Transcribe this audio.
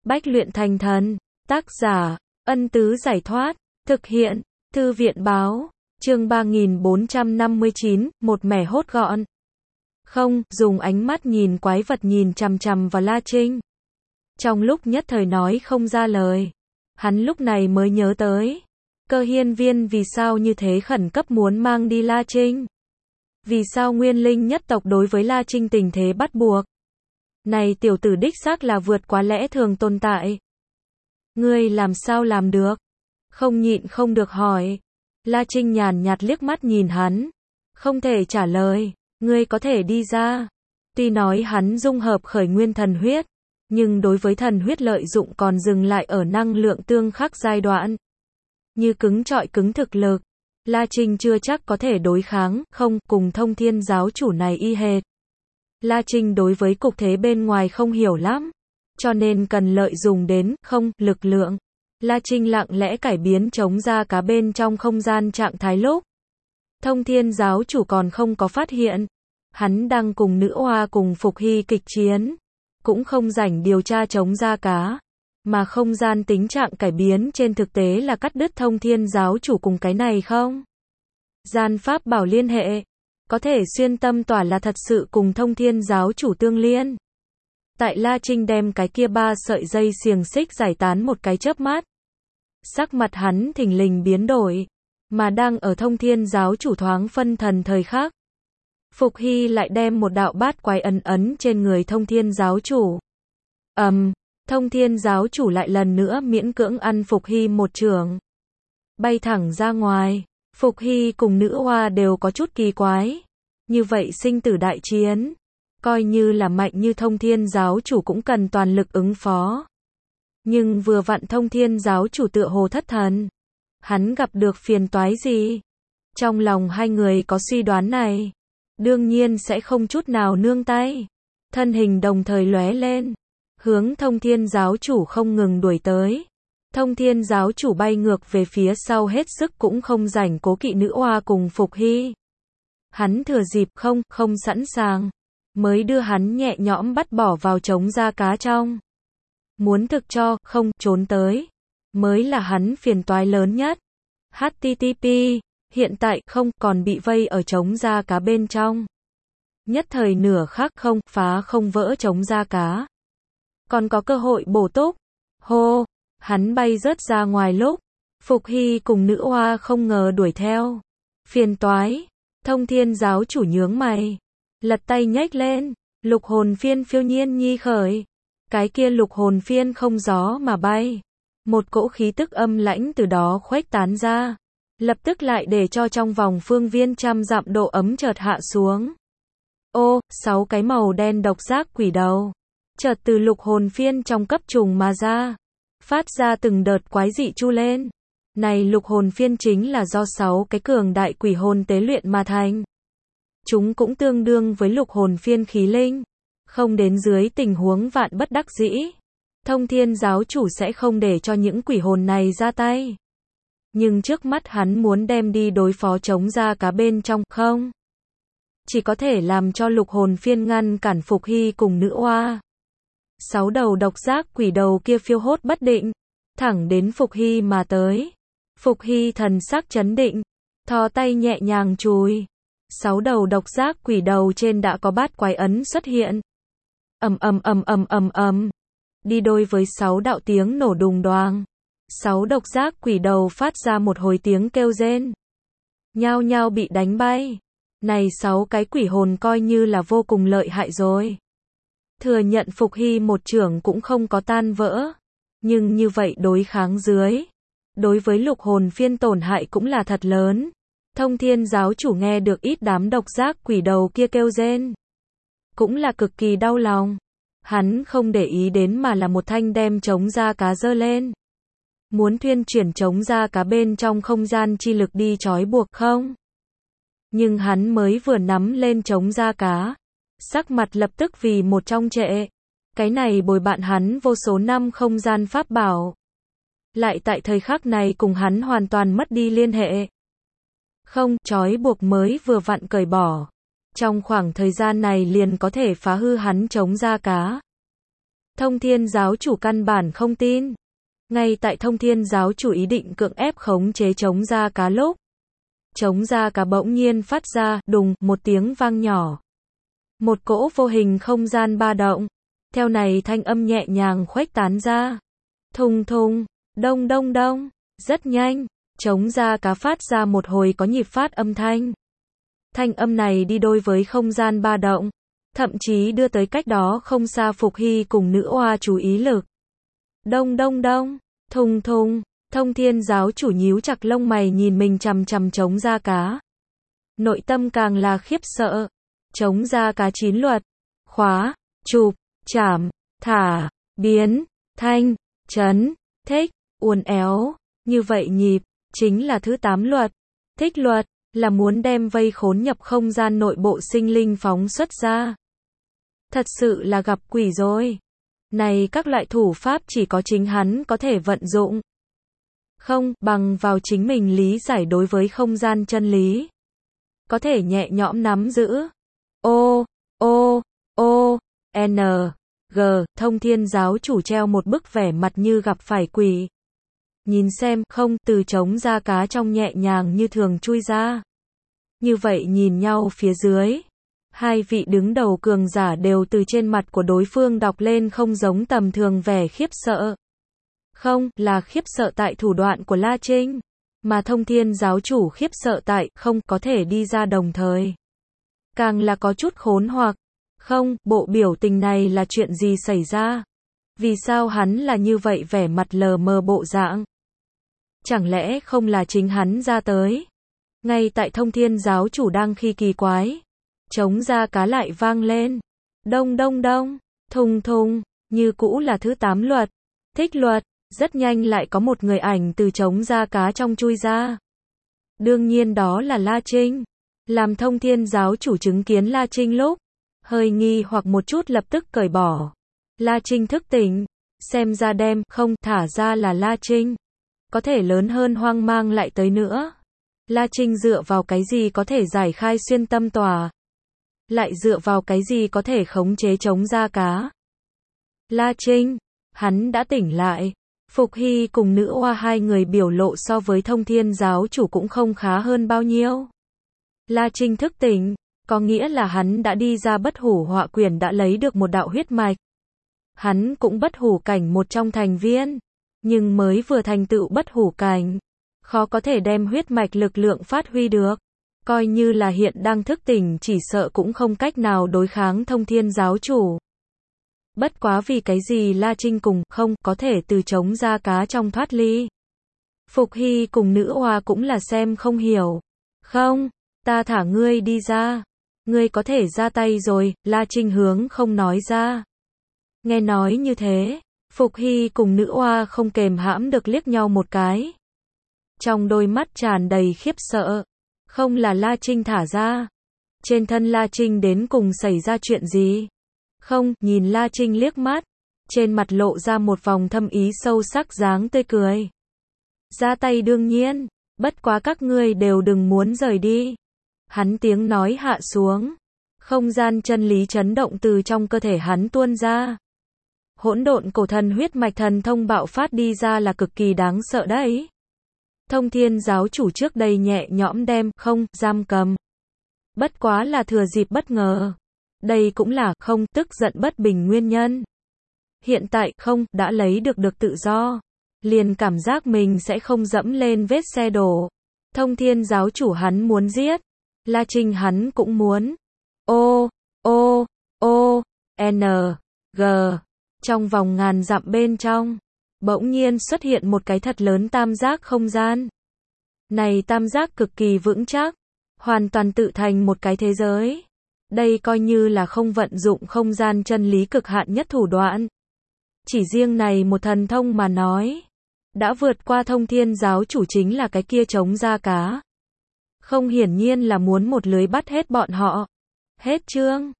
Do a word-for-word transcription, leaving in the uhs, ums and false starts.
Bách luyện thành thần. Tác giả, Ân Tứ Giải Thoát. Thực hiện, Thư viện Báo. Chương ba nghìn bốn trăm năm mươi chín, một mẻ hốt gọn. Không, dùng ánh mắt nhìn quái vật nhìn chằm chằm vào La Trinh. Trong lúc nhất thời nói không ra lời. Hắn lúc này mới nhớ tới. Cơ hiên viên vì sao như thế khẩn cấp muốn mang đi La Trinh. Vì sao nguyên linh nhất tộc đối với La Trinh tình thế bắt buộc. Này tiểu tử đích xác là vượt quá lẽ thường tồn tại. Ngươi làm sao làm được? Không nhịn không được hỏi. La Trinh nhàn nhạt liếc mắt nhìn hắn. Không thể trả lời. Ngươi có thể đi ra. Tuy nói hắn dung hợp khởi nguyên thần huyết. Nhưng đối với thần huyết lợi dụng còn dừng lại ở năng lượng tương khắc giai đoạn. Như cứng trọi cứng thực lực. La Trinh chưa chắc có thể đối kháng, không, cùng thông thiên giáo chủ này y hệt. La Trinh đối với cục thế bên ngoài không hiểu lắm. Cho nên cần lợi dùng đến, không, lực lượng. La Trinh lặng lẽ cải biến chống ra cá bên trong không gian trạng thái lúc. Thông thiên giáo chủ còn không có phát hiện. Hắn đang cùng nữ oa cùng Phục Hy kịch chiến. Cũng không rảnh điều tra chống ra cá. Mà không gian tính trạng cải biến trên thực tế là cắt đứt thông thiên giáo chủ cùng cái này không? Gian pháp bảo liên hệ. Có thể xuyên tâm tỏa là thật sự cùng thông thiên giáo chủ tương liên. Tại La Trinh đem cái kia ba sợi dây xiềng xích giải tán một cái chớp mắt. Sắc mặt hắn thình lình biến đổi. Mà đang ở thông thiên giáo chủ thoáng phân thần thời khắc. Phục Hy lại đem một đạo bát quái ấn ấn trên người thông thiên giáo chủ. ầm, um, thông thiên giáo chủ lại lần nữa miễn cưỡng ăn Phục Hy một chưởng. Bay thẳng ra ngoài. Phục Hy cùng nữ oa đều có chút kỳ quái. Như vậy sinh tử đại chiến. Coi như là mạnh như thông thiên giáo chủ cũng cần toàn lực ứng phó. Nhưng vừa vặn thông thiên giáo chủ tựa hồ thất thần. Hắn gặp được phiền toái gì? Trong lòng hai người có suy đoán này. Đương nhiên sẽ không chút nào nương tay. Thân hình đồng thời lóe lên. Hướng thông thiên giáo chủ không ngừng đuổi tới. Thông thiên giáo chủ bay ngược về phía sau hết sức cũng không rảnh cố kỵ nữ oa cùng Phục Hy. Hắn thừa dịp không, không sẵn sàng. Mới đưa hắn nhẹ nhõm bắt bỏ vào trống da cá trong. Muốn thực cho, không, trốn tới. Mới là hắn phiền toái lớn nhất. hát tê tê pê, hiện tại không, còn bị vây ở trống da cá bên trong. Nhất thời nửa khắc không, phá không vỡ trống da cá. Còn có cơ hội bổ túc. Hô, hắn bay rớt ra ngoài lúc. Phục Hy cùng nữ oa không ngờ đuổi theo. Phiền toái. Thông thiên giáo chủ nhướng mày. Lật tay nhếch lên. Lục hồn phiên phiêu nhiên nhi khởi. Cái kia lục hồn phiên không gió mà bay. Một cỗ khí tức âm lãnh từ đó khuếch tán ra. Lập tức lại để cho trong vòng phương viên trăm dặm độ ấm chợt hạ xuống. Ô, sáu cái màu đen độc giác quỷ đầu. Chợt từ lục hồn phiên trong cấp trùng mà ra. Phát ra từng đợt quái dị chu lên. Này lục hồn phiên chính là do sáu cái cường đại quỷ hồn tế luyện mà thành. Chúng cũng tương đương với lục hồn phiên khí linh. Không đến dưới tình huống vạn bất đắc dĩ. Thông thiên giáo chủ sẽ không để cho những quỷ hồn này ra tay. Nhưng trước mắt hắn muốn đem đi đối phó chống ra cá bên trong không. Chỉ có thể làm cho lục hồn phiên ngăn cản Phục Hy cùng nữ oa. Sáu đầu độc giác quỷ đầu kia phiêu hốt bất định. Thẳng đến Phục Hy mà tới. Phục Hy thần sắc chấn định. Thò tay nhẹ nhàng chùi. Sáu đầu độc giác quỷ đầu trên đã có bát quái ấn xuất hiện. ầm ầm ầm ầm ầm ầm. Đi đôi với sáu đạo tiếng nổ đùng đoàng. Sáu độc giác quỷ đầu phát ra một hồi tiếng kêu rên. Nhao nhao bị đánh bay. Này sáu cái quỷ hồn coi như là vô cùng lợi hại rồi. Thừa nhận Phục Hy một chưởng cũng không có tan vỡ. Nhưng như vậy đối kháng dưới. Đối với lục hồn phiên tổn hại cũng là thật lớn. Thông thiên giáo chủ nghe được ít đám độc giác quỷ đầu kia kêu rên. Cũng là cực kỳ đau lòng. Hắn không để ý đến mà là một thanh đem trống da cá giơ lên. Muốn thuyên chuyển trống da cá bên trong không gian chi lực đi trói buộc không? Nhưng hắn mới vừa nắm lên trống da cá. Sắc mặt lập tức vì một trong trệ. Cái này bồi bạn hắn vô số năm không gian pháp bảo. Lại tại thời khắc này cùng hắn hoàn toàn mất đi liên hệ. Không, trói buộc mới vừa vặn cởi bỏ. Trong khoảng thời gian này liền có thể phá hư hắn trống da cá. Thông Thiên giáo chủ căn bản không tin. Ngay tại Thông Thiên giáo chủ ý định cưỡng ép khống chế trống da cá lúc, trống da cá bỗng nhiên phát ra, đùng, một tiếng vang nhỏ. Một cỗ vô hình không gian ba động. Theo này thanh âm nhẹ nhàng khuếch tán ra. Thùng thùng, đông đông đông, rất nhanh, trống da cá phát ra một hồi có nhịp phát âm thanh. Thanh âm này đi đôi với không gian ba động, thậm chí đưa tới cách đó không xa Phục Hy cùng nữ oa chú ý lực. Đông đông đông, thùng thùng, Thông Thiên giáo chủ nhíu chặt lông mày nhìn mình chằm chằm trống da cá. Nội tâm càng là khiếp sợ. Trống da cá chín luật, khóa, chụp, chảm, thả, biến, thanh, chấn, thích, uốn éo, như vậy nhịp, chính là thứ tám luật. Thích luật, là muốn đem vây khốn nhập không gian nội bộ sinh linh phóng xuất ra. Thật sự là gặp quỷ rồi. Này các loại thủ pháp chỉ có chính hắn có thể vận dụng. Không, bằng vào chính mình lý giải đối với không gian chân lý. Có thể nhẹ nhõm nắm giữ. O, O, O, N, G, Thông Thiên giáo chủ treo một bức vẻ mặt như gặp phải quỷ. Nhìn xem, không, từ trống da cá trong nhẹ nhàng như thường chui ra. Như vậy nhìn nhau phía dưới. Hai vị đứng đầu cường giả đều từ trên mặt của đối phương đọc lên không giống tầm thường vẻ khiếp sợ. Không, là khiếp sợ tại thủ đoạn của La Trinh. Mà Thông Thiên giáo chủ khiếp sợ tại không có thể đi ra đồng thời. Càng là có chút khốn hoặc. Không, bộ biểu tình này là chuyện gì xảy ra? Vì sao hắn là như vậy vẻ mặt lờ mờ bộ dạng? Chẳng lẽ không là chính hắn ra tới? Ngay tại Thông Thiên giáo chủ đang khi kỳ quái. Trống da cá lại vang lên. Đông đông đông, thùng thùng, như cũ là thứ tám luật. Thích luật, rất nhanh lại có một người ảnh từ trống da cá trong chui ra. Đương nhiên đó là La Trinh. Làm Thông Thiên giáo chủ chứng kiến La Trinh lúc, hơi nghi hoặc một chút lập tức cởi bỏ. La Trinh thức tỉnh, xem ra đem không thả ra là La Trinh. Có thể lớn hơn hoang mang lại tới nữa. La Trinh dựa vào cái gì có thể giải khai xuyên tâm tòa? Lại dựa vào cái gì có thể khống chế trống da cá? La Trinh, hắn đã tỉnh lại. Phục Hy cùng nữ oa hai người biểu lộ so với Thông Thiên giáo chủ cũng không khá hơn bao nhiêu. La Trinh thức tỉnh, có nghĩa là hắn đã đi ra bất hủ họa quyển đã lấy được một đạo huyết mạch. Hắn cũng bất hủ cảnh một trong thành viên, nhưng mới vừa thành tựu bất hủ cảnh, khó có thể đem huyết mạch lực lượng phát huy được. Coi như là hiện đang thức tỉnh chỉ sợ cũng không cách nào đối kháng Thông Thiên giáo chủ. Bất quá vì cái gì La Trinh cùng không có thể từ trống da cá trong thoát ly. Phục Hy cùng nữ oa cũng là xem không hiểu. Không, ta thả ngươi đi ra. Ngươi có thể ra tay rồi, La Trinh hướng không nói ra. Nghe nói như thế, Phục Hy cùng nữ oa không kềm hãm được liếc nhau một cái. Trong đôi mắt tràn đầy khiếp sợ. Không là La Trinh thả ra. Trên thân La Trinh đến cùng xảy ra chuyện gì? Không, nhìn La Trinh liếc mắt. Trên mặt lộ ra một vòng thâm ý sâu sắc dáng tươi cười. Ra tay đương nhiên. Bất quá các ngươi đều đừng muốn rời đi. Hắn tiếng nói hạ xuống. Không gian chân lý chấn động từ trong cơ thể hắn tuôn ra. Hỗn độn cổ thần huyết mạch thần thông bạo phát đi ra là cực kỳ đáng sợ đấy. Thông Thiên giáo chủ trước đây nhẹ nhõm đem không giam cầm. Bất quá là thừa dịp bất ngờ. Đây cũng là không tức giận bất bình nguyên nhân. Hiện tại không đã lấy được được tự do. Liền cảm giác mình sẽ không dẫm lên vết xe đổ. Thông Thiên giáo chủ hắn muốn giết. La Trinh hắn cũng muốn. O, O, O, N, G. Trong vòng ngàn dặm bên trong. Bỗng nhiên xuất hiện một cái thật lớn tam giác không gian. Này tam giác cực kỳ vững chắc. Hoàn toàn tự thành một cái thế giới. Đây coi như là không vận dụng không gian chân lý cực hạn nhất thủ đoạn. Chỉ riêng này một thần thông mà nói. Đã vượt qua Thông Thiên giáo chủ chính là cái kia trống da cá. Không hiển nhiên là muốn một lưới bắt hết bọn họ. Hết chương.